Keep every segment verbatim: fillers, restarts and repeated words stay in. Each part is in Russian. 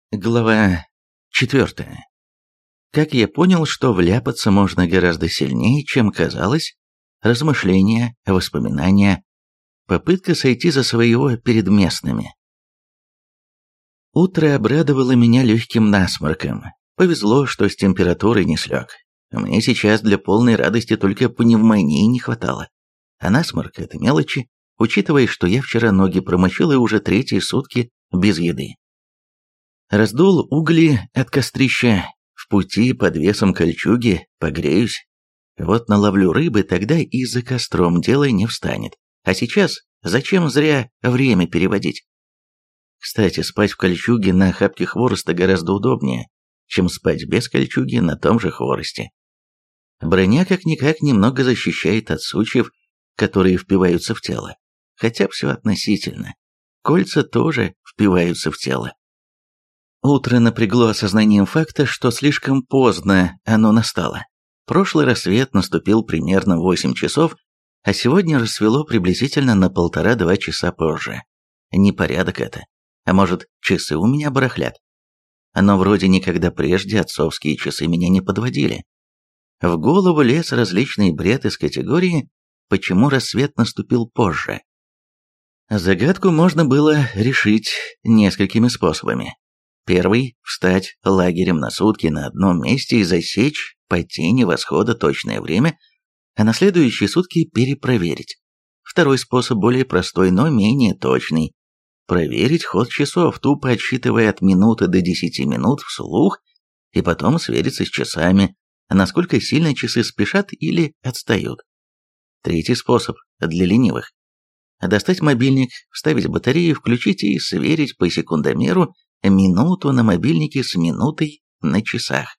Глава четвертая. Как я понял, что вляпаться можно гораздо сильнее, чем казалось, размышления, воспоминания, попытка сойти за своего перед местными. Утро обрадовало меня легким насморком. Повезло, что с температурой не слег. Мне сейчас для полной радости только пневмонии не хватало. А насморк — это мелочи, учитывая, что я вчера ноги промочил и уже третьи сутки без еды. Раздул угли от кострища, в пути под весом кольчуги погреюсь. Вот наловлю рыбы, тогда и за костром дело не встанет. А сейчас зачем зря время переводить? Кстати, спать в кольчуге на охапке хвороста гораздо удобнее, чем спать без кольчуги на том же хворосте. Броня как-никак немного защищает от сучьев, которые впиваются в тело. Хотя все относительно. Кольца тоже впиваются в тело. Утро напрягло осознанием факта, что слишком поздно оно настало. Прошлый рассвет наступил примерно в восемь часов, а сегодня рассвело приблизительно на полтора-два часа позже. Непорядок это. А может, часы у меня барахлят? Но вроде никогда прежде отцовские часы меня не подводили. В голову лез различный бред из категории «Почему рассвет наступил позже?». Загадку можно было решить несколькими способами. Первый – встать лагерем на сутки на одном месте и засечь по тени восхода точное время, а на следующие сутки перепроверить. Второй способ более простой, но менее точный. Проверить ход часов, тупо отсчитывая от минуты до десяти минут вслух, и потом свериться с часами, насколько сильно часы спешат или отстают. Третий способ – для ленивых. Достать мобильник, вставить батарею, включить и сверить по секундомеру минуту на мобильнике с минутой на часах.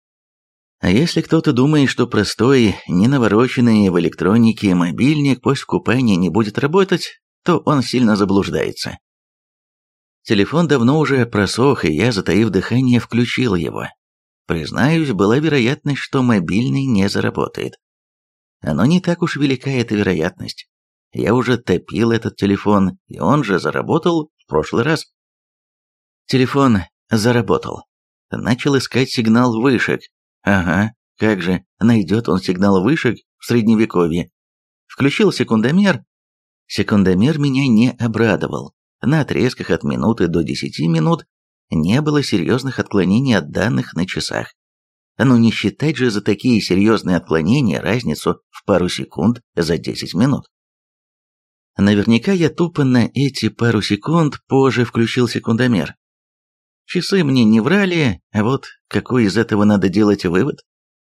А если кто-то думает, что простой, не навороченный в электронике мобильник после купания не будет работать, то он сильно заблуждается. Телефон давно уже просох, и я, затаив дыхание, включил его. Признаюсь, была вероятность, что мобильный не заработает. Но не так уж велика эта вероятность. Я уже топил этот телефон, и он же заработал в прошлый раз. Телефон заработал. Начал искать сигнал вышек. Ага, как же, найдет он сигнал вышек в средневековье. Включил секундомер. Секундомер меня не обрадовал. На отрезках от минуты до десяти минут не было серьезных отклонений от данных на часах. Но не считать же за такие серьезные отклонения разницу в пару секунд за десять минут. Наверняка я тупо на эти пару секунд позже включил секундомер. Часы мне не врали, а вот какой из этого надо делать вывод?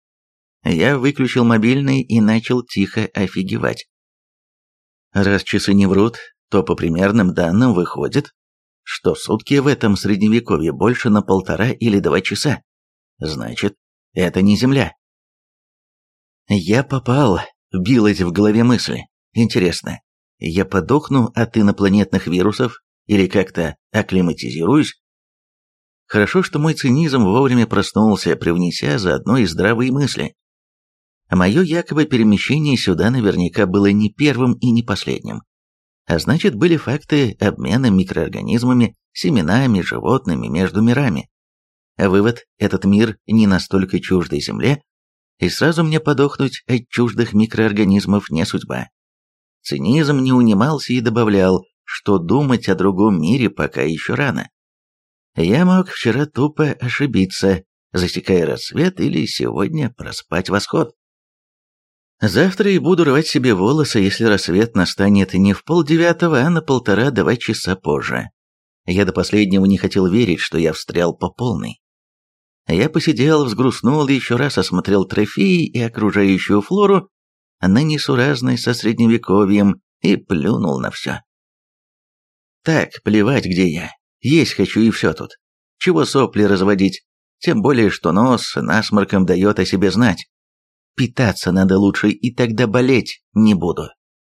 Я выключил мобильный и начал тихо офигевать. Раз часы не врут, то по примерным данным выходит, что сутки в этом средневековье больше на полтора или два часа. Значит, это не Земля. Я попал, билась в голове мысль. Интересно, я подохну от инопланетных вирусов или как-то акклиматизируюсь? Хорошо, что мой цинизм вовремя проснулся, привнеся заодно и здравые мысли. Мое якобы перемещение сюда наверняка было не первым и не последним. А значит, были факты обмена микроорганизмами, семенами, животными между мирами. А вывод, этот мир не настолько чуждый Земле, и сразу мне подохнуть от чуждых микроорганизмов не судьба. Цинизм не унимался и добавлял, что думать о другом мире пока еще рано. Я мог вчера тупо ошибиться, засекая рассвет, или сегодня проспать восход. Завтра и буду рвать себе волосы, если рассвет настанет не в полдевятого, а на полтора-два часа позже. Я до последнего не хотел верить, что я встрял по полной. Я посидел, взгрустнул, еще раз осмотрел трофеи и окружающую флору, на несуразность со средневековьем, и плюнул на все. Так, плевать, где я. Есть хочу и все тут. Чего сопли разводить? Тем более, что нос насморком дает о себе знать. Питаться надо лучше, и тогда болеть не буду.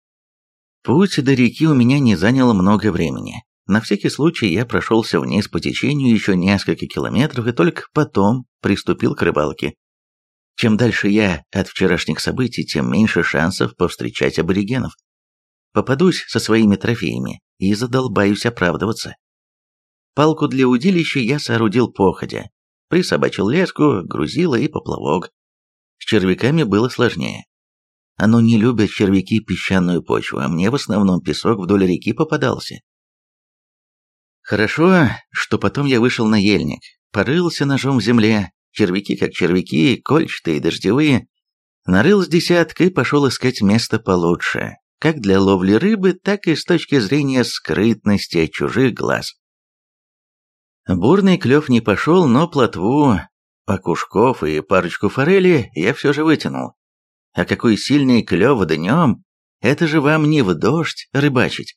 Путь до реки у меня не занял много времени. На всякий случай я прошелся вниз по течению еще несколько километров и только потом приступил к рыбалке. Чем дальше я от вчерашних событий, тем меньше шансов повстречать аборигенов. Попадусь со своими трофеями и задолбаюсь оправдываться. Палку для удилища я соорудил походя. Присобачил леску, грузило и поплавок. С червяками было сложнее. Оно не любят червяки песчаную почву, а мне в основном песок вдоль реки попадался. Хорошо, что потом я вышел на ельник, порылся ножом в земле, червяки как червяки, кольчатые, дождевые. Нарыл с десяток и пошел искать место получше, как для ловли рыбы, так и с точки зрения скрытности от чужих глаз. Бурный клев не пошел, но плотву, окушков и парочку форели я все же вытянул. А какой сильный клев днем, это же вам не в дождь рыбачить.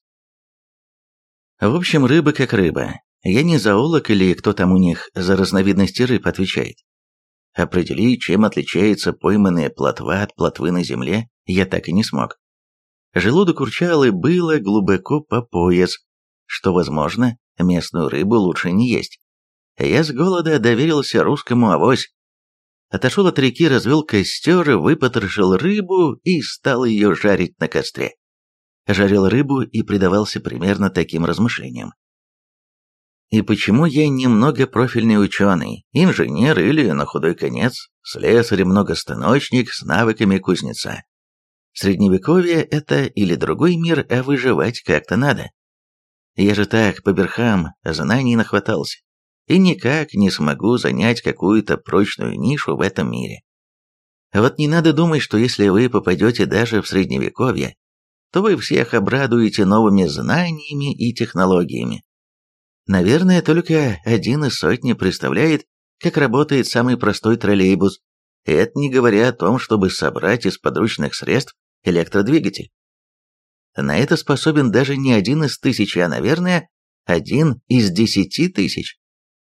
В общем, рыба как рыба. Я не зоолог или кто там у них за разновидности рыб отвечает. Определить, чем отличается пойманная плотва от плотвы на земле, я так и не смог. Желудок урчал и было глубоко по пояс, что, возможно, местную рыбу лучше не есть. Я с голода доверился русскому авось. Отошел от реки, развел костер, выпотрошил рыбу и стал ее жарить на костре. Жарил рыбу и предавался примерно таким размышлениям. И почему я немного профильный ученый, инженер или, на худой конец, слесарь-многостаночник с навыками кузнеца? Средневековье – это или другой мир, а выживать как-то надо. Я же так, по верхам, знаний нахватался, и никак не смогу занять какую-то прочную нишу в этом мире. Вот не надо думать, что если вы попадете даже в Средневековье, то вы всех обрадуете новыми знаниями и технологиями. Наверное, только один из сотни представляет, как работает самый простой троллейбус, и это не говоря о том, чтобы собрать из подручных средств электродвигатель. На это способен даже не один из тысячи, а, наверное, один из десяти тысяч.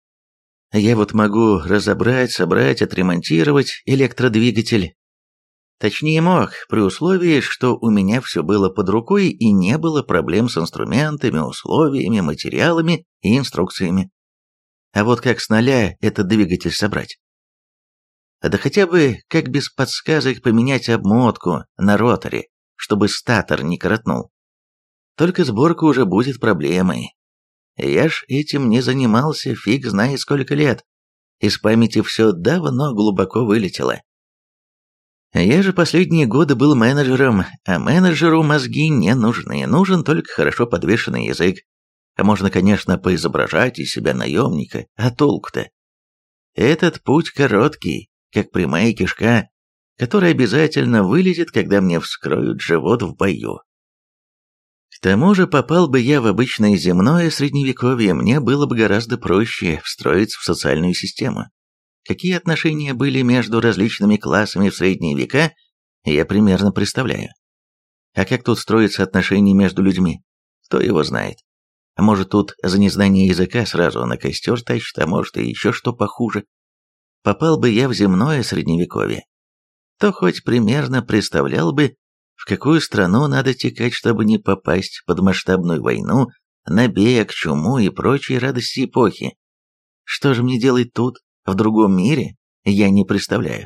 Я вот могу разобрать, собрать, отремонтировать электродвигатель. Точнее мог, при условии, что у меня все было под рукой и не было проблем с инструментами, условиями, материалами и инструкциями. А вот как с нуля этот двигатель собрать? Да хотя бы как без подсказок поменять обмотку на роторе, чтобы статор не коротнул. Только сборка уже будет проблемой. Я ж этим не занимался фиг знает сколько лет. Из памяти все давно глубоко вылетело. Я же последние годы был менеджером, а менеджеру мозги не нужны, нужен только хорошо подвешенный язык. А можно, конечно, поизображать из себя наемника, а толку-то? Этот путь короткий, как прямая кишка, которая обязательно вылезет, когда мне вскроют живот в бою. К тому же попал бы я в обычное земное средневековье, мне было бы гораздо проще встроиться в социальную систему. Какие отношения были между различными классами в средние века, я примерно представляю. А как тут строятся отношения между людьми? Кто его знает? А может, тут за незнание языка сразу на костер тащат, а может и еще что похуже. Попал бы я в земное средневековье, то хоть примерно представлял бы, в какую страну надо текать, чтобы не попасть под масштабную войну, набег, чуму и прочие радости эпохи. Что же мне делать тут, в другом мире, я не представляю.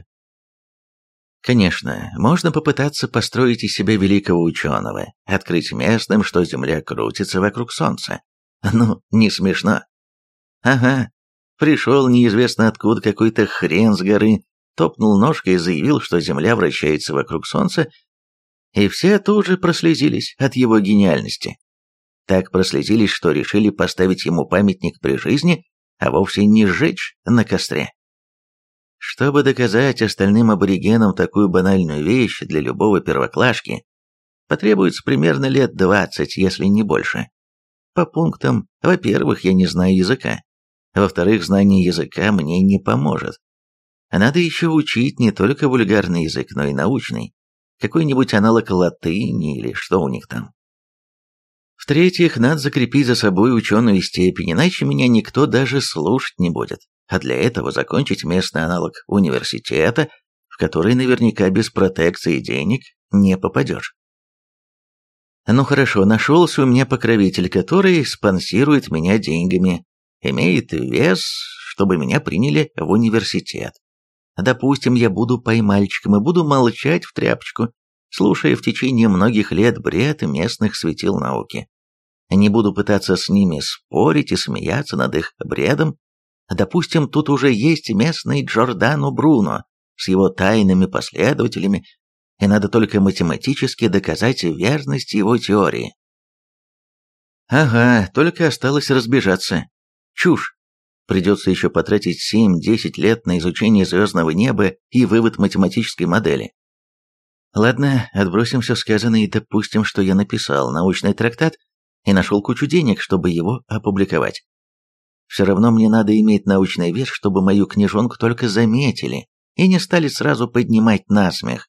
Конечно, можно попытаться построить из себя великого ученого, открыть местным, что Земля крутится вокруг Солнца. Ну, не смешно. Ага, пришел неизвестно откуда какой-то хрен с горы, топнул ножкой и заявил, что Земля вращается вокруг Солнца, и все тут же прослезились от его гениальности. Так прослезились, что решили поставить ему памятник при жизни, а вовсе не сжечь на костре. Чтобы доказать остальным аборигенам такую банальную вещь для любого первоклашки, потребуется примерно лет двадцать, если не больше. По пунктам, во-первых, я не знаю языка. Во-вторых, знание языка мне не поможет. Надо еще учить не только вульгарный язык, но и научный. Какой-нибудь аналог латыни или что у них там. В-третьих, надо закрепить за собой ученую степень, иначе меня никто даже слушать не будет. А для этого закончить местный аналог университета, в который наверняка без протекции денег не попадешь. Ну хорошо, нашелся у меня покровитель, который спонсирует меня деньгами, имеет вес, чтобы меня приняли в университет. Допустим, я буду поймальчиком и буду молчать в тряпочку, слушая в течение многих лет бред местных светил науки. Не буду пытаться с ними спорить и смеяться над их бредом. Допустим, тут уже есть местный Джордано Бруно с его тайными последователями, и надо только математически доказать верность его теории. Ага, только осталось разбежаться. Чушь. Придется еще потратить семь-десять лет на изучение звездного неба и вывод математической модели. Ладно, отбросим все сказанное и допустим, что я написал научный трактат и нашел кучу денег, чтобы его опубликовать. Все равно мне надо иметь научный вес, чтобы мою книжонку только заметили и не стали сразу поднимать насмех.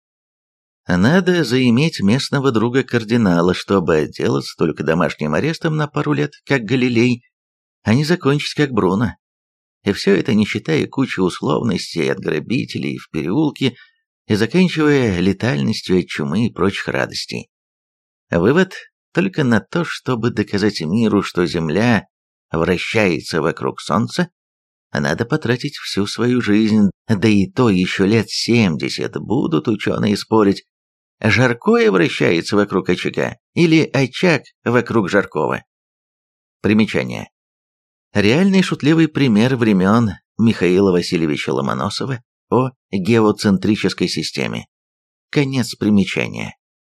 Надо заиметь местного друга-кардинала, чтобы отделаться только домашним арестом на пару лет, как Галилей, а не закончить как Бруно. И все это не считая кучи условностей от грабителей в переулке и заканчивая летальностью от чумы и прочих радостей. Вывод только на то, чтобы доказать миру, что Земля вращается вокруг Солнца, надо потратить всю свою жизнь, да и то еще лет семьдесят будут ученые спорить, жаркое вращается вокруг очага или очаг вокруг жаркого. Примечание. Реальный шутливый пример времен Михаила Васильевича Ломоносова о геоцентрической системе. Конец примечания.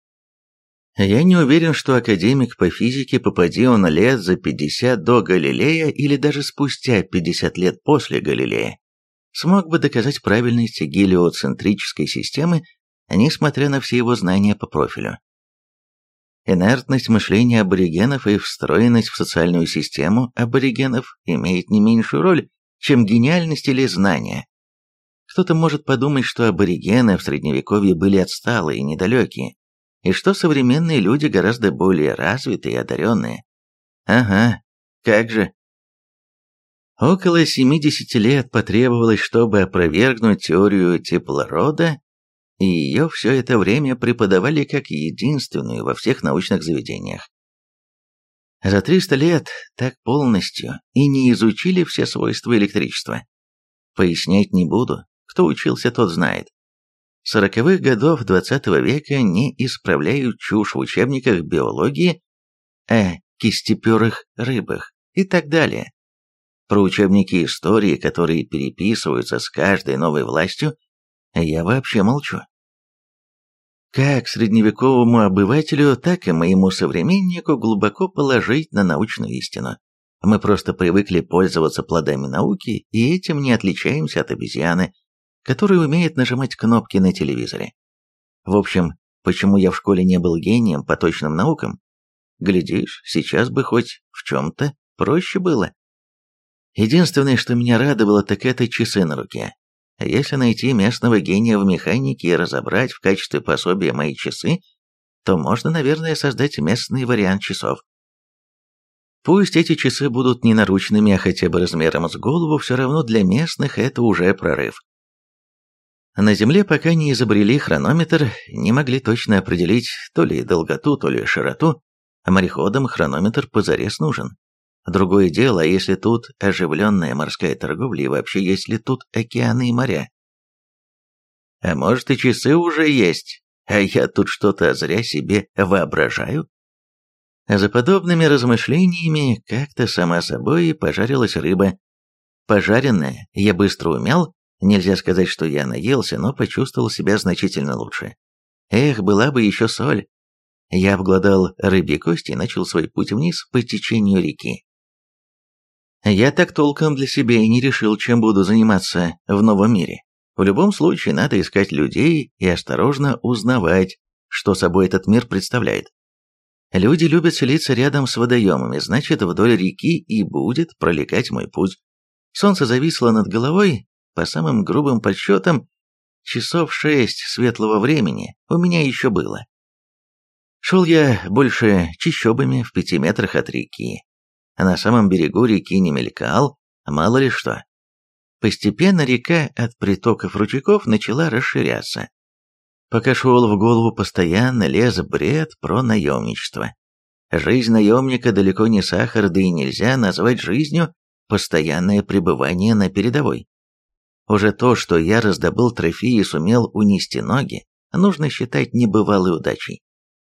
Я не уверен, что академик по физике, попади он лет за пятьдесят до Галилея или даже спустя пятьдесят лет после Галилея, смог бы доказать правильность гелиоцентрической системы, несмотря на все его знания по профилю. Инертность мышления аборигенов и встроенность в социальную систему аборигенов имеет не меньшую роль, чем гениальность или знания. Кто-то может подумать, что аборигены в Средневековье были отсталые и недалекие, и что современные люди гораздо более развитые и одаренные. Ага, как же. Около семидесяти лет потребовалось, чтобы опровергнуть теорию теплорода, и ее все это время преподавали как единственную во всех научных заведениях. За триста лет так полностью и не изучили все свойства электричества. Пояснять не буду, кто учился, тот знает. Сороковых годов двадцатого века не исправляют чушь в учебниках биологии о кистеперых рыбах и так далее. Про учебники истории, которые переписываются с каждой новой властью, я вообще молчу. Как средневековому обывателю, так и моему современнику глубоко положить на научную истину. Мы просто привыкли пользоваться плодами науки, и этим не отличаемся от обезьяны, которая умеет нажимать кнопки на телевизоре. В общем, почему я в школе не был гением по точным наукам? Глядишь, сейчас бы хоть в чем-то проще было. Единственное, что меня радовало, так это часы на руке. Если найти местного гения в механике и разобрать в качестве пособия мои часы, то можно, наверное, создать местный вариант часов. Пусть эти часы будут не наручными, а хотя бы размером с голову, все равно для местных это уже прорыв. На Земле пока не изобрели хронометр, не могли точно определить то ли долготу, то ли широту, а мореходам хронометр позарез нужен. Другое дело, а если тут оживленная морская торговля и вообще есть ли тут океаны и моря? А может и часы уже есть, а я тут что-то зря себе воображаю? За подобными размышлениями как-то сама собой пожарилась рыба. Пожаренная я быстро умял, нельзя сказать, что я наелся, но почувствовал себя значительно лучше. Эх, была бы еще соль. Я обглодал рыбьи кости и начал свой путь вниз по течению реки. Я так толком для себя и не решил, чем буду заниматься в новом мире. В любом случае, надо искать людей и осторожно узнавать, что собой этот мир представляет. Люди любят селиться рядом с водоемами, значит, вдоль реки и будет пролегать мой путь. Солнце зависло над головой, по самым грубым подсчетам, часов шесть светлого времени у меня еще было. Шел я больше чащобами в пяти метрах от реки. На самом берегу реки не мелькал, мало ли что. Постепенно река от притоков ручейков начала расширяться. Пока шел, в голову постоянно лез бред про наемничество. Жизнь наемника далеко не сахар, да и нельзя назвать жизнью постоянное пребывание на передовой. Уже то, что я раздобыл трофеи и сумел унести ноги, нужно считать небывалой удачей.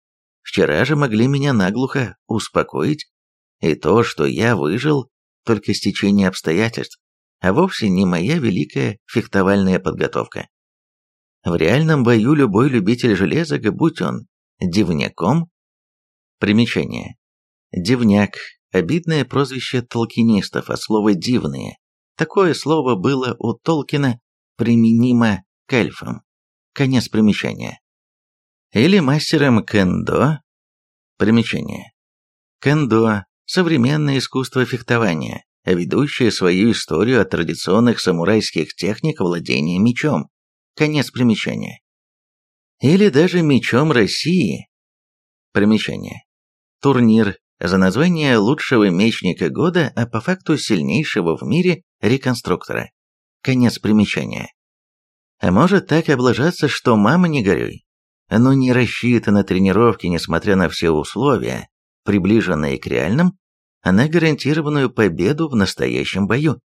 Вчера же могли меня наглухо успокоить, и то, что я выжил, только стечение обстоятельств, а вовсе не моя великая фехтовальная подготовка. В реальном бою любой любитель железок, будь он дивняком. Примечание. Дивняк – обидное прозвище толкинистов от слова «дивные». Такое слово было у Толкина применимо к эльфам. Конец примечания. Или мастером кендо. Примечание. Кендо – современное искусство фехтования, ведущее свою историю от традиционных самурайских техник владения мечом. Конец примечания. Или даже мечом России. Примечание. Турнир за название лучшего мечника года, а по факту сильнейшего в мире реконструктора. Конец примечания. А может так облажаться, что мама не горюй. Но не рассчитан на тренировки, несмотря на все условия, приближенные к реальным, а на гарантированную победу в настоящем бою.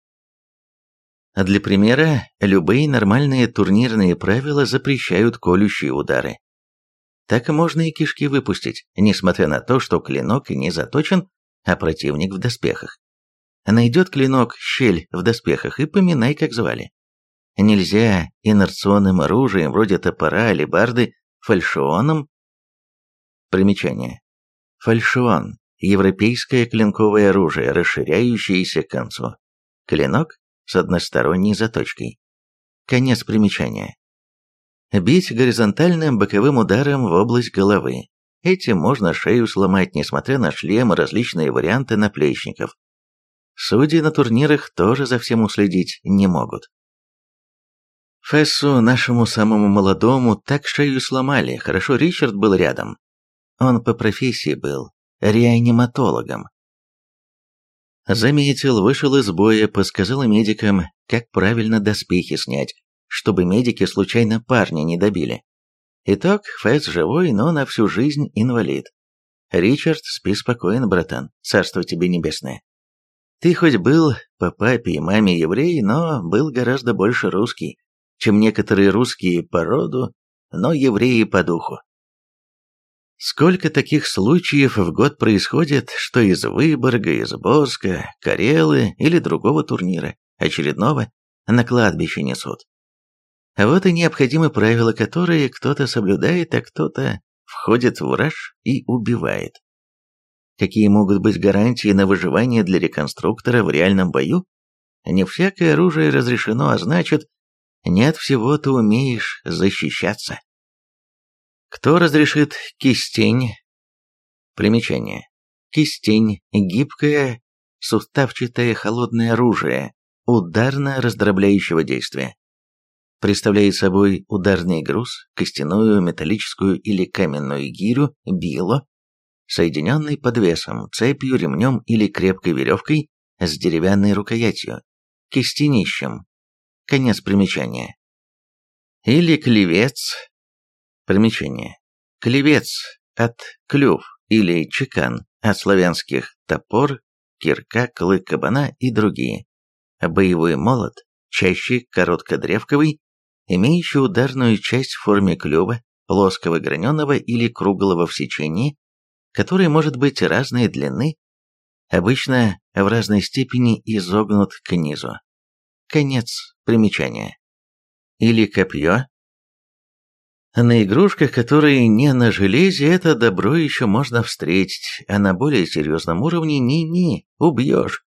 Для примера, любые нормальные турнирные правила запрещают колющие удары. Так можно и кишки выпустить, несмотря на то, что клинок не заточен, а противник в доспехах. Найдет клинок щель в доспехах и поминай, как звали. Нельзя инерционным оружием, вроде топора, алебарды, фальшионом. Примечание. Фальшион – европейское клинковое оружие, расширяющееся к концу. Клинок с односторонней заточкой. Конец примечания. Бить горизонтальным боковым ударом в область головы. Этим можно шею сломать, несмотря на шлем и различные варианты наплечников. Судьи на турнирах тоже за всем уследить не могут. Фессу, нашему самому молодому, так шею сломали, хорошо Ричард был рядом. Он по профессии был реаниматологом. Заметил, вышел из боя, подсказал медикам, как правильно доспехи снять, чтобы медики случайно парня не добили. Итог, Фесс живой, но на всю жизнь инвалид. Ричард, спи спокойно, братан, царство тебе небесное. Ты хоть был по папе и маме еврей, но был гораздо больше русский, чем некоторые русские по роду, но евреи по духу. Сколько таких случаев в год происходит, что из Выборга, из Боска, Карелы или другого турнира, очередного, на кладбище несут. А вот и необходимы правила, которые кто-то соблюдает, а кто-то входит в раж и убивает. Какие могут быть гарантии на выживание для реконструктора в реальном бою? Не всякое оружие разрешено, а значит, не от всего ты умеешь защищаться. Кто разрешит кистень? Примечание. Кистень – гибкое, суставчатое холодное оружие, ударно-раздробляющего действия. Представляет собой ударный груз, костяную, металлическую или каменную гирю, било, соединенный подвесом, цепью, ремнем или крепкой веревкой с деревянной рукоятью, кистенищем. Конец примечания. Или клевец. Примечание. Клевец от клюв или чекан от славянских топор, кирка, клык кабана и другие. Боевой молот, чаще короткодревковый, имеющий ударную часть в форме клюва, плоского граненого или круглого в сечении, который может быть разной длины, обычно в разной степени изогнут к низу. Конец примечания. Или копье. На игрушках, которые не на железе, это добро еще можно встретить, а на более серьезном уровне ни-ни, убьешь.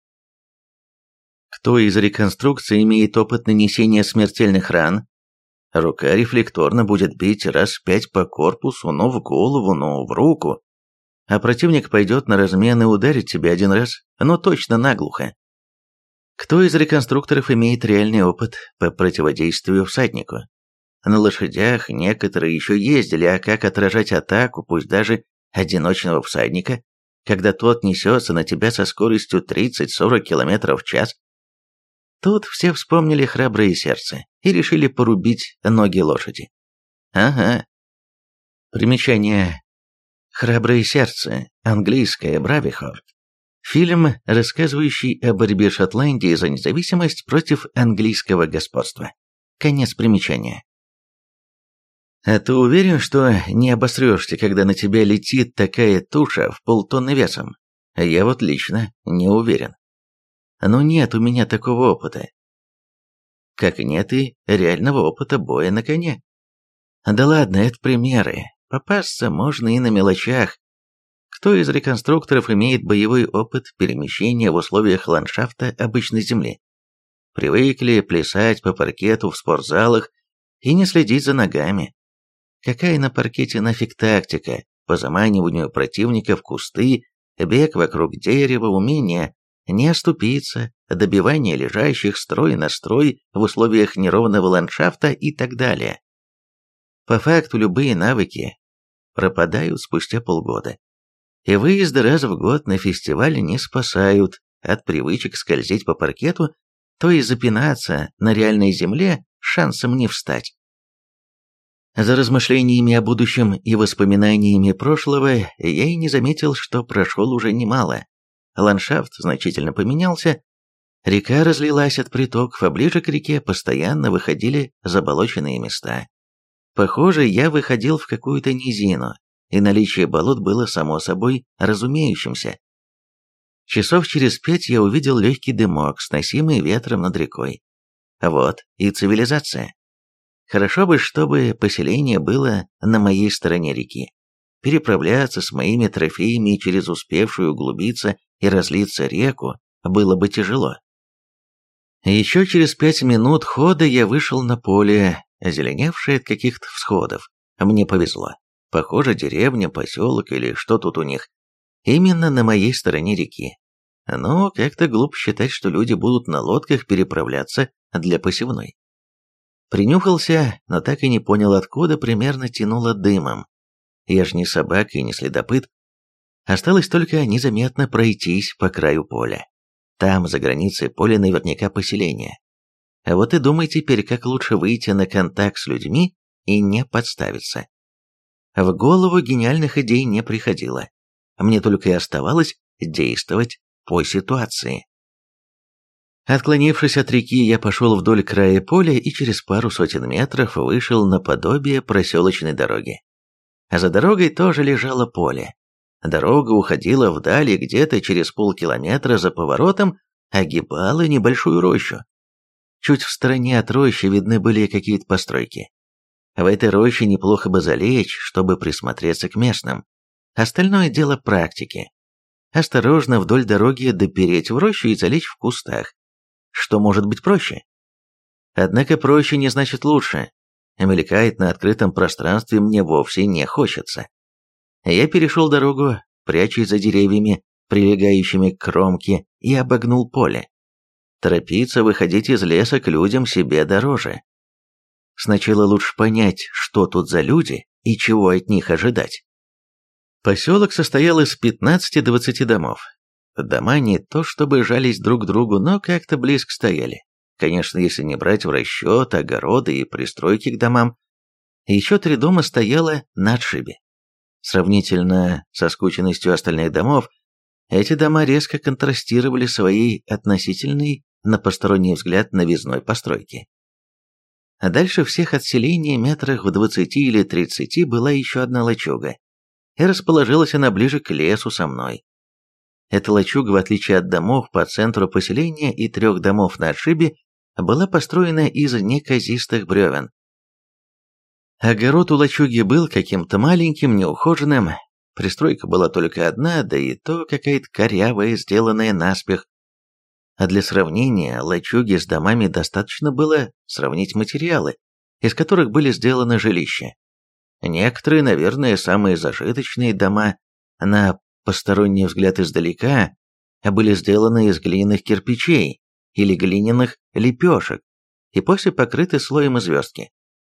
Кто из реконструкции имеет опыт нанесения смертельных ран? Рука рефлекторно будет бить раз пять по корпусу, но в голову, но в руку. А противник пойдет на размен и ударит тебя один раз, но точно наглухо. Кто из реконструкторов имеет реальный опыт по противодействию всаднику? На лошадях некоторые еще ездили, а как отражать атаку, пусть даже одиночного всадника, когда тот несется на тебя со скоростью тридцать-сорок километров в час? Тут все вспомнили храброе сердце и решили порубить ноги лошади. Ага. Примечание. «Храброе сердце», английское «Бравихорд». Фильм, рассказывающий о борьбе Шотландии за независимость против английского господства. Конец примечания. А ты уверен, что не обосрешься, когда на тебя летит такая туша в полтонны весом? Я вот лично не уверен. Но нет у меня такого опыта. Как и нет и реального опыта боя на коне. Да ладно, это примеры. Попасться можно и на мелочах. Кто из реконструкторов имеет боевой опыт перемещения в условиях ландшафта обычной земли? Привыкли плясать по паркету в спортзалах и не следить за ногами. Какая на паркете нафиг тактика по заманиванию противника в кусты, бег вокруг дерева, умение не оступиться, добивание лежащих строй на строй в условиях неровного ландшафта и так далее. По факту любые навыки пропадают спустя полгода. И выезды раз в год на фестивале не спасают от привычек скользить по паркету, то есть запинаться на реальной земле шансом не встать. За размышлениями о будущем и воспоминаниями прошлого я и не заметил, что прошел уже немало. Ландшафт значительно поменялся, река разлилась от притоков, а ближе к реке постоянно выходили заболоченные места. Похоже, я выходил в какую-то низину, и наличие болот было само собой разумеющимся. Часов через пять я увидел легкий дымок, сносимый ветром над рекой. Вот и цивилизация. Хорошо бы, чтобы поселение было на моей стороне реки. Переправляться с моими трофеями через успевшую углубиться и разлиться реку было бы тяжело. Еще через пять минут хода я вышел на поле, озеленевшее от каких-то всходов. Мне повезло. Похоже, деревня, поселок или что тут у них. Именно на моей стороне реки. Но как-то глупо считать, что люди будут на лодках переправляться для посевной. Принюхался, но так и не понял, откуда примерно тянуло дымом. Я ж не собака и не следопыт. Осталось только незаметно пройтись по краю поля. Там, за границей поля, наверняка поселение. А вот и думай теперь, как лучше выйти на контакт с людьми и не подставиться. В голову гениальных идей не приходило. Мне только и оставалось действовать по ситуации. Отклонившись от реки, я пошел вдоль края поля и через пару сотен метров вышел на подобие проселочной дороги. А за дорогой тоже лежало поле. Дорога уходила вдаль и где-то через полкилометра за поворотом огибала небольшую рощу. Чуть в стороне от рощи видны были какие-то постройки. В этой роще неплохо бы залечь, чтобы присмотреться к местным. Остальное дело практики. Осторожно вдоль дороги допереть в рощу и залечь в кустах. Что может быть проще? Однако проще не значит лучше. Мелькать на открытом пространстве мне вовсе не хочется. Я перешел дорогу, прячась за деревьями, прилегающими к кромке, и обогнул поле. Торопиться выходить из леса к людям себе дороже. Сначала лучше понять, что тут за люди и чего от них ожидать. Поселок состоял из пятнадцати-двадцати домов. Дома не то чтобы жались друг к другу, но как-то близко стояли. Конечно, если не брать в расчет огороды и пристройки к домам. Еще три дома стояло на отшибе. Сравнительно со скученностью остальных домов, эти дома резко контрастировали своей относительной, на посторонний взгляд, новизной постройки. А дальше всех от селения метрах в двадцати или тридцати была еще одна лачуга, и расположилась она ближе к лесу со мной. Эта лачуга, в отличие от домов по центру поселения и трех домов на отшибе, была построена из неказистых бревен. Огород у лачуги был каким-то маленьким, неухоженным, пристройка была только одна, да и то какая-то корявая, сделанная наспех. А для сравнения, лачуги с домами достаточно было сравнить материалы, из которых были сделаны жилища. Некоторые, наверное, самые зажиточные дома, на посторонний взгляд издалека, были сделаны из глиняных кирпичей или глиняных лепешек и после покрыты слоем звездки.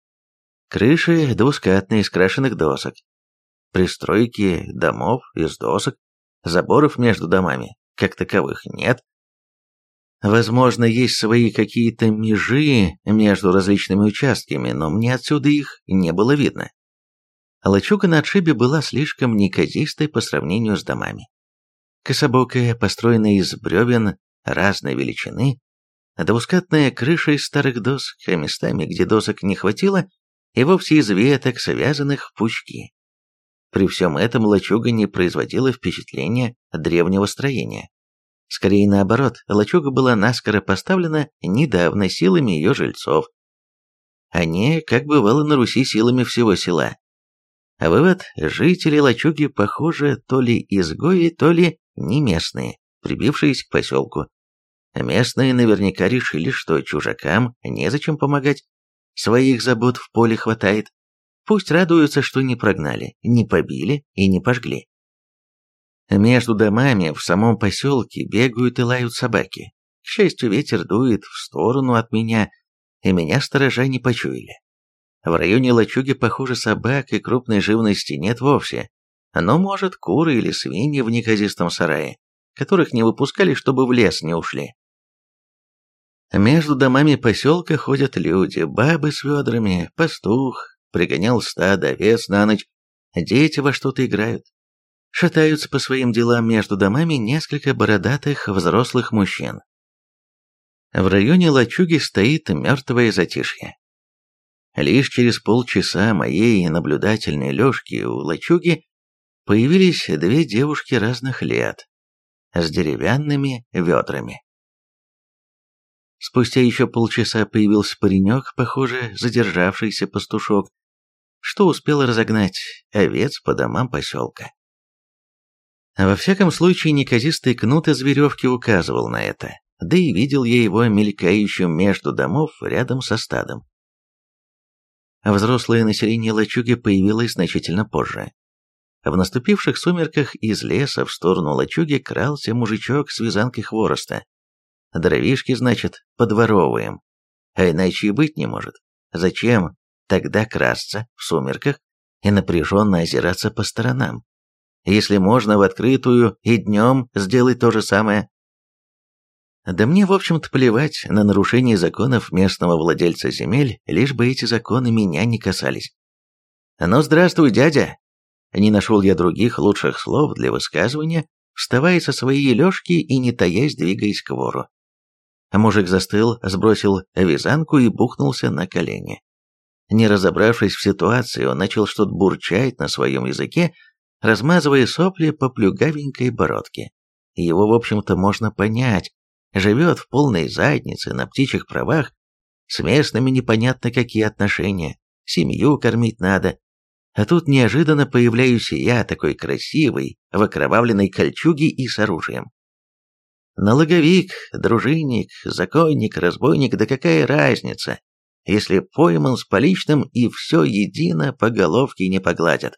Крыши двускатные из крашеных досок. Пристройки домов из досок, заборов между домами, как таковых, нет. Возможно, есть свои какие-то межи между различными участками, но мне отсюда их не было видно. Лачуга на отшибе была слишком неказистой по сравнению с домами. Кособокая, построенная из бревен разной величины, двускатная крыша из старых досок, а местами, где досок не хватило, и вовсе из веток, связанных в пучки. При всем этом лачуга не производила впечатления древнего строения. Скорее наоборот, лачуга была наскоро поставлена недавно силами ее жильцов, а не, как бывало на Руси, силами всего села. А вывод: жители лачуги, похоже, то ли изгои, то ли не местные, прибившиеся к поселку. Местные наверняка решили, что чужакам незачем помогать, своих забот в поле хватает. Пусть радуются, что не прогнали, не побили и не пожгли. Между домами в самом поселке бегают и лают собаки. К счастью, ветер дует в сторону от меня, и меня сторожа не почуяли. В районе лачуги, похоже, собак и крупной живности нет вовсе, но, может, куры или свиньи в неказистом сарае, которых не выпускали, чтобы в лес не ушли. Между домами поселка ходят люди, бабы с ведрами, пастух пригонял стадо овец на ночь, дети во что-то играют. Шатаются по своим делам между домами несколько бородатых взрослых мужчин. В районе лачуги стоит мертвое затишье. Лишь через полчаса моей наблюдательной лёжки у лачуги появились две девушки разных лет с деревянными ведрами. Спустя еще полчаса появился паренек, похоже, задержавшийся пастушок, что успел разогнать овец по домам поселка. Во всяком случае, неказистый кнут из веревки указывал на это, да и видел я его мелькающим между домов рядом со стадом. Взрослое население лачуги появилось значительно позже. В наступивших сумерках из леса в сторону лачуги крался мужичок с вязанкой хвороста. Дровишки, значит, подворовываем. А иначе и быть не может. Зачем тогда красться в сумерках и напряженно озираться по сторонам, если можно в открытую и днем сделать то же самое? Да мне, в общем-то, плевать на нарушение законов местного владельца земель, лишь бы эти законы меня не касались. «Ну, здравствуй, дядя!» Не нашел я других лучших слов для высказывания, вставая со своей лёжки и не таясь двигаясь к вору. Мужик застыл, сбросил вязанку и бухнулся на колени. Не разобравшись в ситуации, он начал что-то бурчать на своем языке, размазывая сопли по плюгавенькой бородке. Его, в общем-то, можно понять. Живет в полной заднице, на птичьих правах, с местными непонятно какие отношения, семью кормить надо. А тут неожиданно появляюсь я, такой красивый, в окровавленной кольчуге и с оружием. Налоговик, дружинник, законник, разбойник, да какая разница, если пойман с поличным и все едино по головке не погладят.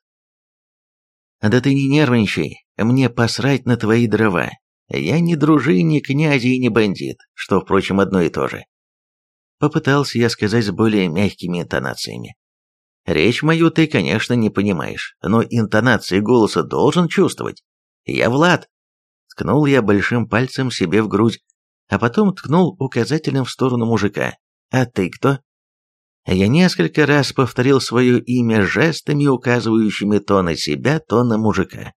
Да ты не нервничай, мне посрать на твои дрова. Я не дружинник, князь и не бандит, что, впрочем, одно и то же. Попытался я сказать с более мягкими интонациями. Речь мою ты, конечно, не понимаешь, но интонации голоса должен чувствовать. Я Влад. Ткнул я большим пальцем себе в грудь, а потом ткнул указательным в сторону мужика. А ты кто? Я несколько раз повторил свое имя жестами, указывающими то на себя, то на мужика.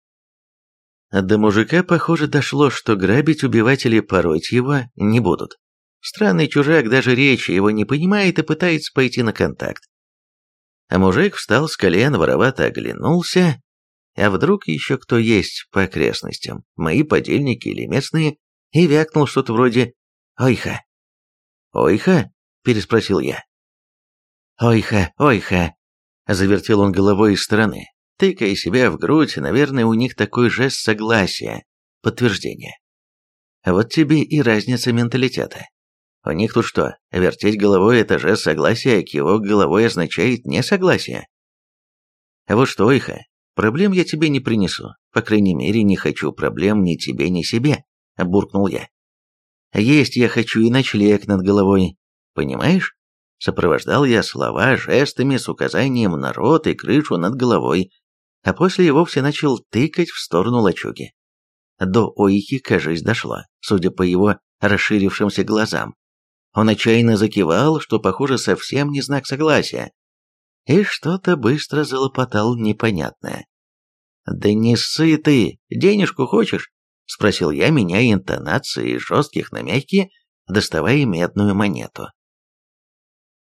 До мужика, похоже, дошло, что грабить, убивать или пороть его не будут. Странный чужак даже речи его не понимает и пытается пойти на контакт. А мужик встал с колен, воровато оглянулся. А вдруг еще кто есть по окрестностям, мои подельники или местные, и вякнул что-то вроде «Ойха». «Ойха?» – переспросил я. «Ойха, ойха», – завертел он головой из стороны, тыкая себя в грудь, наверное, у них такой жест согласия, подтверждения. Вот тебе и разница менталитета. У них тут что, вертеть головой – это жест согласия, а кивок головой означает несогласие. А вот что, ойха, проблем я тебе не принесу, по крайней мере, не хочу проблем ни тебе, ни себе, буркнул я. Есть я хочу и ночлег над головой, понимаешь? Сопровождал я слова жестами с указанием на рот и крышу над головой, а после и вовсе начал тыкать в сторону лачуги. До ойки, кажись, дошло, судя по его расширившимся глазам. Он отчаянно закивал, что, похоже, совсем не знак согласия, и что-то быстро залопотал непонятное. «Да не ссы ты, денежку хочешь?» — спросил я, меняя интонации из жестких на мягкие, доставая медную монету.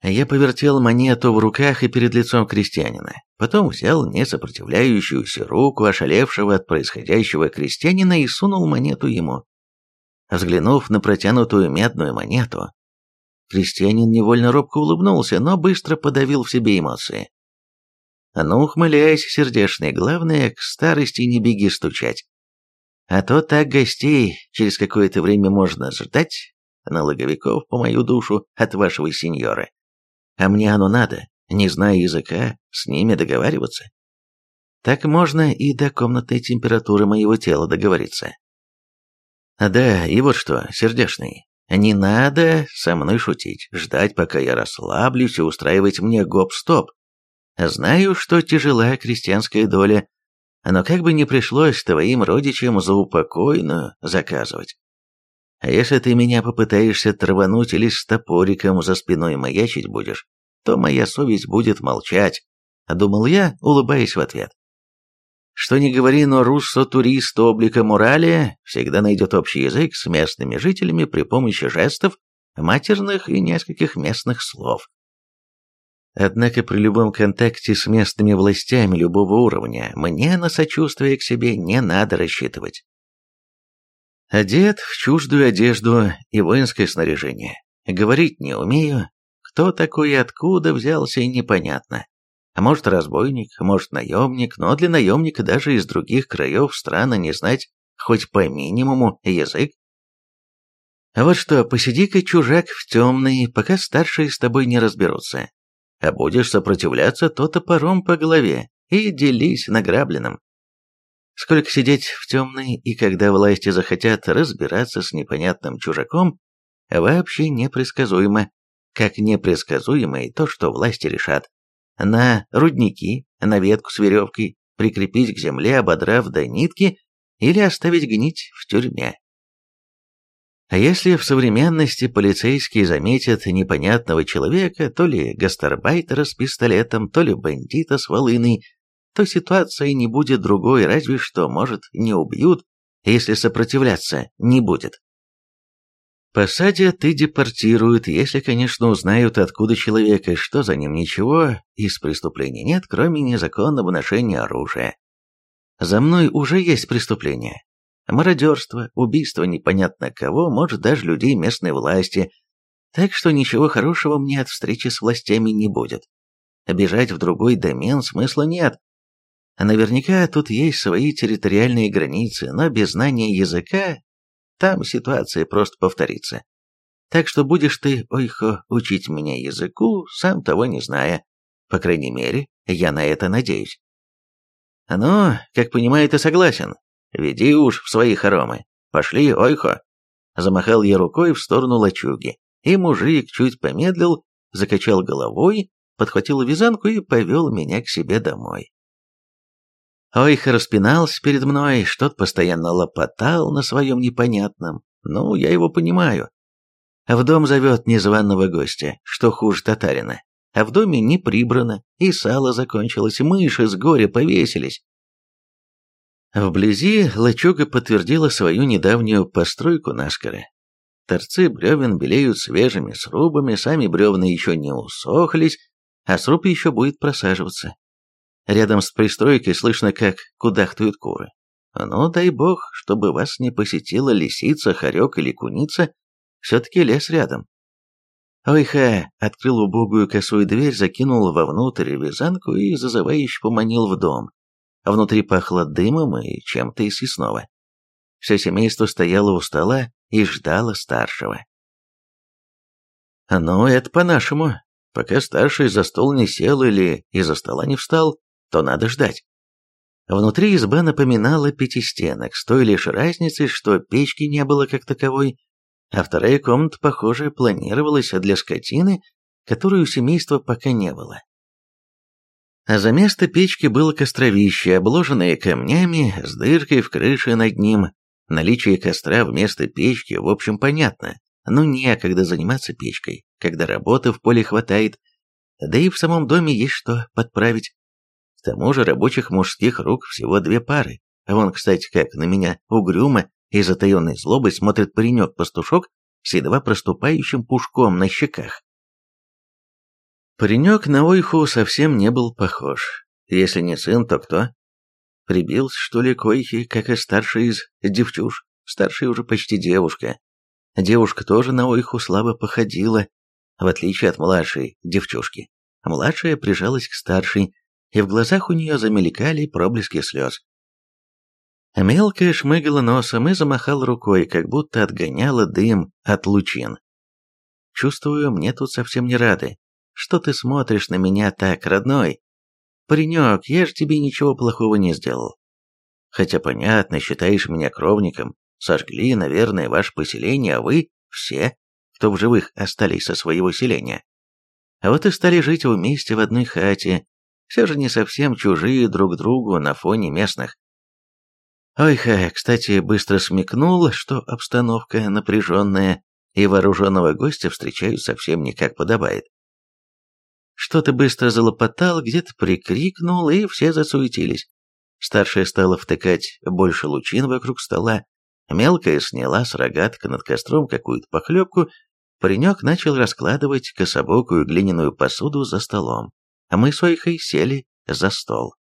Я повертел монету в руках и перед лицом крестьянина. Потом взял несопротивляющуюся руку ошалевшего от происходящего крестьянина и сунул монету ему. Взглянув на протянутую медную монету, крестьянин невольно робко улыбнулся, но быстро подавил в себе эмоции. «Ну, ухмыляйся, сердечный, главное, к старости не беги стучать. А то так гостей через какое-то время можно ждать, налоговиков по мою душу от вашего сеньора. А мне оно надо, не зная языка, с ними договариваться. Так можно и до комнатной температуры моего тела договориться. Да, и вот что, сердечный, не надо со мной шутить, ждать, пока я расслаблюсь и устраивать мне гоп-стоп. Знаю, что тяжела крестьянская доля, но как бы ни пришлось твоим родичам заупокойную заказывать. А если ты меня попытаешься травануть или с топориком за спиной маячить будешь, то моя совесть будет молчать, думал я, улыбаясь в ответ. Что ни говори, но руссо-турист облика морали всегда найдет общий язык с местными жителями при помощи жестов, матерных и нескольких местных слов. Однако при любом контакте с местными властями любого уровня мне на сочувствие к себе не надо рассчитывать. Одет в чуждую одежду и воинское снаряжение. Говорить не умею. Кто такой и откуда взялся, непонятно. А может, разбойник, может, наемник, но для наемника даже из других краев странно не знать хоть по минимуму язык. А вот что, посиди-ка, чужак, в темный, пока старшие с тобой не разберутся. А будешь сопротивляться, то топором по голове и делись награбленным. Сколько сидеть в темной, и когда власти захотят разбираться с непонятным чужаком, вообще непредсказуемо, как непредсказуемо и то, что власти решат. На рудники, на ветку с веревкой, прикрепить к земле, ободрав до нитки, или оставить гнить в тюрьме. А если в современности полицейские заметят непонятного человека, то ли гастарбайтера с пистолетом, то ли бандита с волыной, то ситуация не будет другой, разве что, может, не убьют, если сопротивляться не будет. Посадят и депортируют, если, конечно, узнают, откуда человек и что за ним, ничего из преступления нет, кроме незаконного ношения оружия. За мной уже есть преступление. Мародерство, убийство непонятно кого, может, даже людей местной власти, так что ничего хорошего мне от встречи с властями не будет. Бежать в другой домен смысла нет. Наверняка тут есть свои территориальные границы, но без знания языка там ситуация просто повторится. Так что будешь ты, ойхо, учить меня языку, сам того не зная. По крайней мере, я на это надеюсь. Ну, как понимаю, ты согласен. Веди уж в свои хоромы. Пошли, ойхо. Замахал я рукой в сторону лачуги, и мужик чуть помедлил, закачал головой, подхватил вязанку и повел меня к себе домой. Ойха распинался перед мной, что-то постоянно лопотал на своем непонятном. Ну, я его понимаю. В дом зовет незваного гостя, что хуже татарина. А в доме не прибрано, и сало закончилось, мыши с горя повесились. Вблизи лачуга подтвердила свою недавнюю постройку наскоро. Торцы бревен белеют свежими срубами, сами бревна еще не усохлись, а сруб еще будет просаживаться. Рядом с пристройкой слышно, как кудахтают куры. Ну, дай бог, чтобы вас не посетила лисица, хорек или куница, все-таки лес рядом. Ойха открыл убогую косую дверь, закинул вовнутрь вязанку и зазывающе поманил в дом. Внутри пахло дымом и чем-то из съестного. Все семейство стояло у стола и ждало старшего. Ну, это по-нашему. Пока старший за стол не сел или из-за стола не встал, то надо ждать. Внутри изба напоминала пятистенок, с той лишь разницей, что печки не было как таковой, а вторая комната, похоже, планировалась для скотины, которой у семейства пока не было. А за место печки было костровище, обложенное камнями, с дыркой в крыше над ним. Наличие костра вместо печки, в общем, понятно, но некогда заниматься печкой, когда работы в поле хватает, да и в самом доме есть что подправить. К тому же рабочих мужских рук всего две пары. Вон, кстати, как на меня угрюмо и затаенной злобой смотрит паренек-пастушок с едва проступающим пушком на щеках. Паренек на Ойху совсем не был похож. Если не сын, то кто? Прибился, что ли, к Ойхе, как и старший из девчуш. Старшая уже почти девушка. Девушка тоже на Ойху слабо походила, в отличие от младшей девчушки. Младшая прижалась к старшей, и в глазах у нее замелькали проблески слез. Мелкая шмыгала носом и замахала рукой, как будто отгоняла дым от лучин. «Чувствую, мне тут совсем не рады. Что ты смотришь на меня так, родной? Паренек, я же тебе ничего плохого не сделал. Хотя, понятно, считаешь меня кровником. Сожгли, наверное, ваше поселение, а вы все, кто в живых остались со своего селения. А вот и стали жить вместе в одной хате, все же не совсем чужие друг другу на фоне местных. Ойха, кстати, быстро смекнул, что обстановка напряженная, и вооруженного гостя встречают совсем не как подобает. Что-то быстро залопотал, где-то прикрикнул, и все засуетились. Старшая стала втыкать больше лучин вокруг стола, мелкая сняла с рогатка над костром какую-то похлебку, паренек начал раскладывать кособокую глиняную посуду за столом, а мы с Ойхой сели за стол.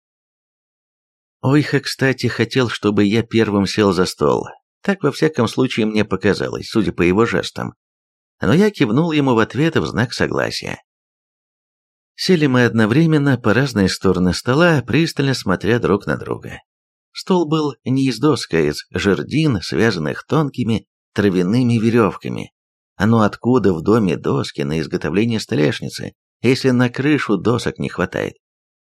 Ойха, кстати, хотел, чтобы я первым сел за стол. Так, во всяком случае, мне показалось, судя по его жестам. Но я кивнул ему в ответ в знак согласия. Сели мы одновременно по разные стороны стола, пристально смотря друг на друга. Стол был не из досок, а из жердин, связанных тонкими травяными веревками. А ну откуда в доме доски на изготовление столешницы, если на крышу досок не хватает?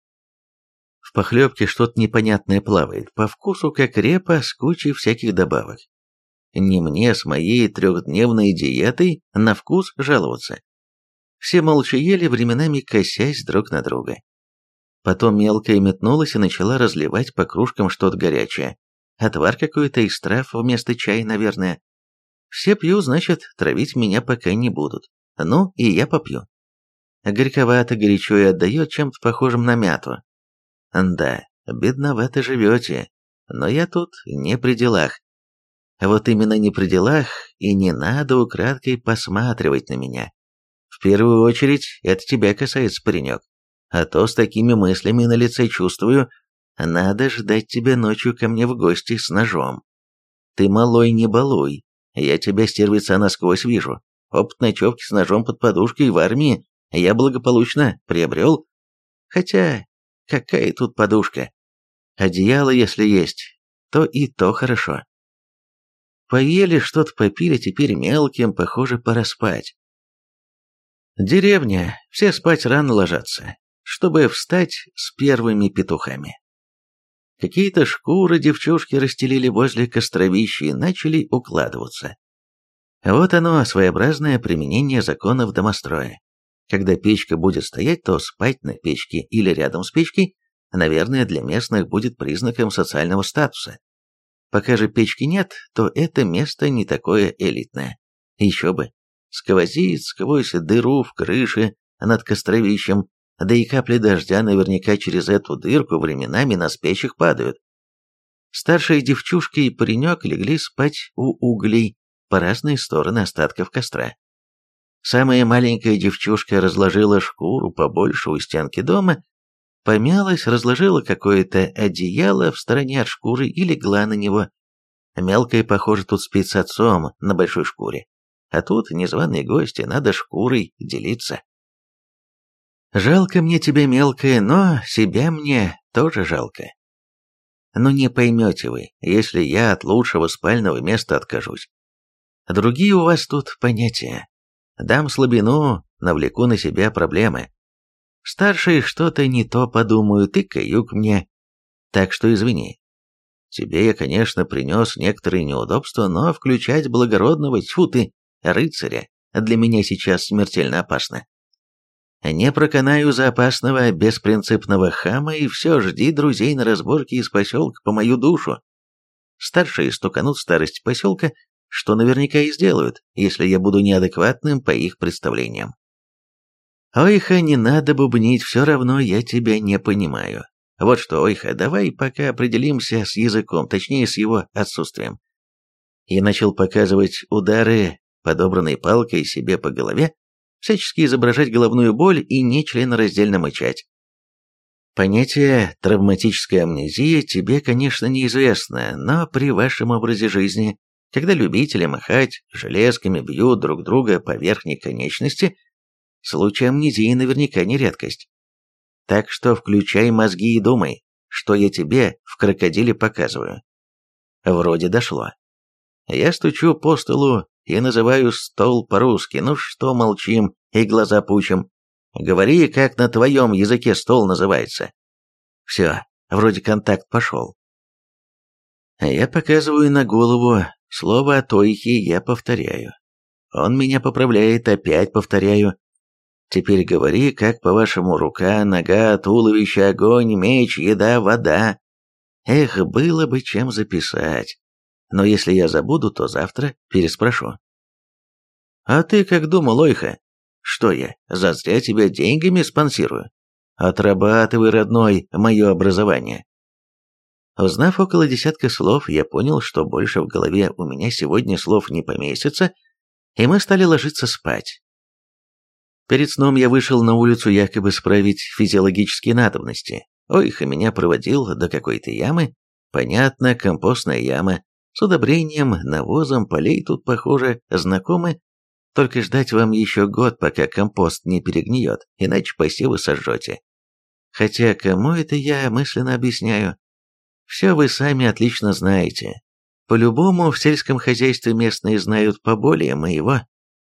В похлебке что-то непонятное плавает, по вкусу как репа с кучей всяких добавок. Не мне с моей трехдневной диетой на вкус жаловаться. Все молча ели, временами косясь друг на друга. Потом мелкая метнулась и начала разливать по кружкам что-то горячее. Отвар какой-то из трав вместо чая, наверное. Все пью, значит, травить меня пока не будут. Ну, и я попью. Горьковато, горячо и отдает чем-то похожим на мяту. Да, бедновато живете, но я тут не при делах. Вот именно не при делах, и не надо украдкой посматривать на меня. В первую очередь, это тебя касается, паренек. А то с такими мыслями на лице чувствую, надо ждать тебя ночью ко мне в гости с ножом. Ты малой не балуй, я тебя, стервица, насквозь вижу. Опыт ночевки с ножом под подушкой в армии я благополучно приобрел. Хотя, какая тут подушка? Одеяло, если есть, то и то хорошо. Поели, что-то попили, теперь мелким, похоже, пора спать. Деревня, все спать рано ложатся, чтобы встать с первыми петухами. Какие-то шкуры девчушки расстелили возле костровища и начали укладываться. Вот оно, своеобразное применение законов домостроя. Когда печка будет стоять, то спать на печке или рядом с печкой, наверное, для местных будет признаком социального статуса. Пока же печки нет, то это место не такое элитное. Еще бы. Сквозит сквозь дыру в крыше над костровищем, да и капли дождя наверняка через эту дырку временами на спящих падают. Старшая девчушка и паренек легли спать у углей по разные стороны остатков костра. Самая маленькая девчушка разложила шкуру побольше у стенки дома, помялась, разложила какое-то одеяло в стороне от шкуры и легла на него. Мелкая, похоже, тут спит с отцом на большой шкуре. А тут незваные гости, надо шкурой делиться. Жалко мне тебя, мелкая, но себя мне тоже жалко. Но не поймете вы, если я от лучшего спального места откажусь. Другие у вас тут понятия. Дам слабину, навлеку на себя проблемы. Старшие что-то не то подумают и каюк мне. Так что извини. Тебе я, конечно, принес некоторые неудобства, но включать благородного, тьфу ты, рыцаря, для меня сейчас смертельно опасно. Не проканаю за опасного, беспринципного хама, и все, жди друзей на разборке из поселка по мою душу. Старшие стуканут старость поселка, что наверняка и сделают, если я буду неадекватным по их представлениям. Ойха, не надо бубнить, все равно я тебя не понимаю. Вот что, Ойха, давай пока определимся с языком, точнее с его отсутствием. И начал показывать удары, подобранной палкой себе по голове, всячески изображать головную боль и нечленораздельно мычать. Понятие «травматическая амнезия» тебе, конечно, неизвестно, но при вашем образе жизни, когда любители махать железками бьют друг друга по верхней конечности, случай амнезии наверняка не редкость. Так что включай мозги и думай, что я тебе в крокодиле показываю. Вроде дошло. Я стучу по столу и называю стол по-русски. Ну что молчим и глаза пучим? Говори, как на твоем языке стол называется. Все, вроде контакт пошел. Я показываю на голову, слово о Тойхе я повторяю. Он меня поправляет, опять повторяю. Теперь говори, как по-вашему рука, нога, туловище, огонь, меч, еда, вода. Эх, было бы чем записать. Но если я забуду, то завтра переспрошу. А ты как думал, Ойха? Что я, зазря тебя деньгами спонсирую? Отрабатывай, родной, мое образование. Узнав около десятка слов, я понял, что больше в голове у меня сегодня слов не поместится, и мы стали ложиться спать. Перед сном я вышел на улицу якобы справить физиологические надобности. Ойха меня проводил до какой-то ямы. Понятно, компостная яма. С удобрением, навозом, полей тут, похоже, знакомы. Только ждать вам еще год, пока компост не перегниет, иначе посевы сожжете. Хотя кому это я мысленно объясняю? Все вы сами отлично знаете. По-любому в сельском хозяйстве местные знают поболее моего.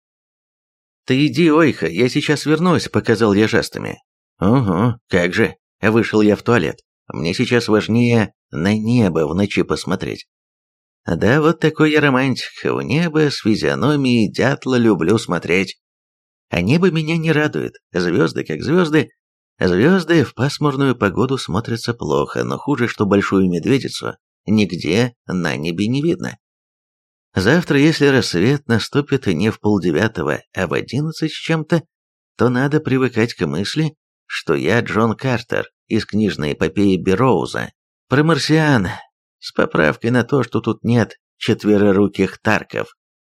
«Ты иди, Ойха, я сейчас вернусь», — показал я жестами. «Угу, как же». Вышел я в туалет. Мне сейчас важнее на небо в ночи посмотреть. Да, вот такой я романтик. В небо с физиономией дятла люблю смотреть. А небо меня не радует. Звезды как звезды. Звезды в пасмурную погоду смотрятся плохо, но хуже, что большую медведицу нигде на небе не видно. Завтра, если рассвет наступит не в полдевятого, а в одиннадцать с чем-то, то надо привыкать к мысли, что я Джон Картер из книжной эпопеи Берроуза про марсиан, с поправкой на то, что тут нет четвероруких тарков.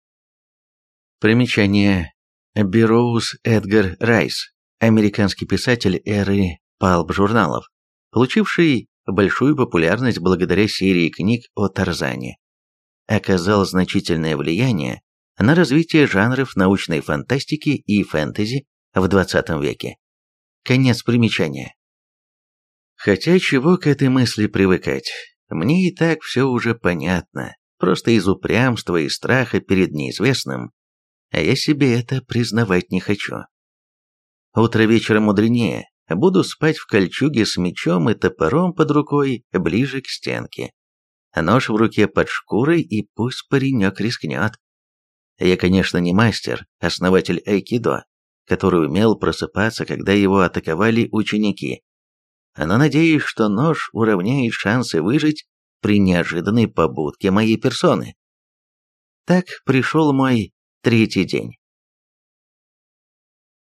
Примечание. Берроуз Эдгар Райс, американский писатель эры палп-журналов, получивший большую популярность благодаря серии книг о Тарзане. Оказал значительное влияние на развитие жанров научной фантастики и фэнтези в двадцатом веке. Конец примечания. Хотя чего к этой мысли привыкать? Мне и так все уже понятно, просто из упрямства и страха перед неизвестным, а я себе это признавать не хочу. Утро вечера мудренее, буду спать в кольчуге с мечом и топором под рукой, ближе к стенке. Нож в руке под шкурой, и пусть паренек рискнет. Я, конечно, не мастер, основатель айкидо, который умел просыпаться, когда его атаковали ученики. Но надеюсь, что нож уравняет шансы выжить при неожиданной побудке моей персоны. Так пришел мой третий день.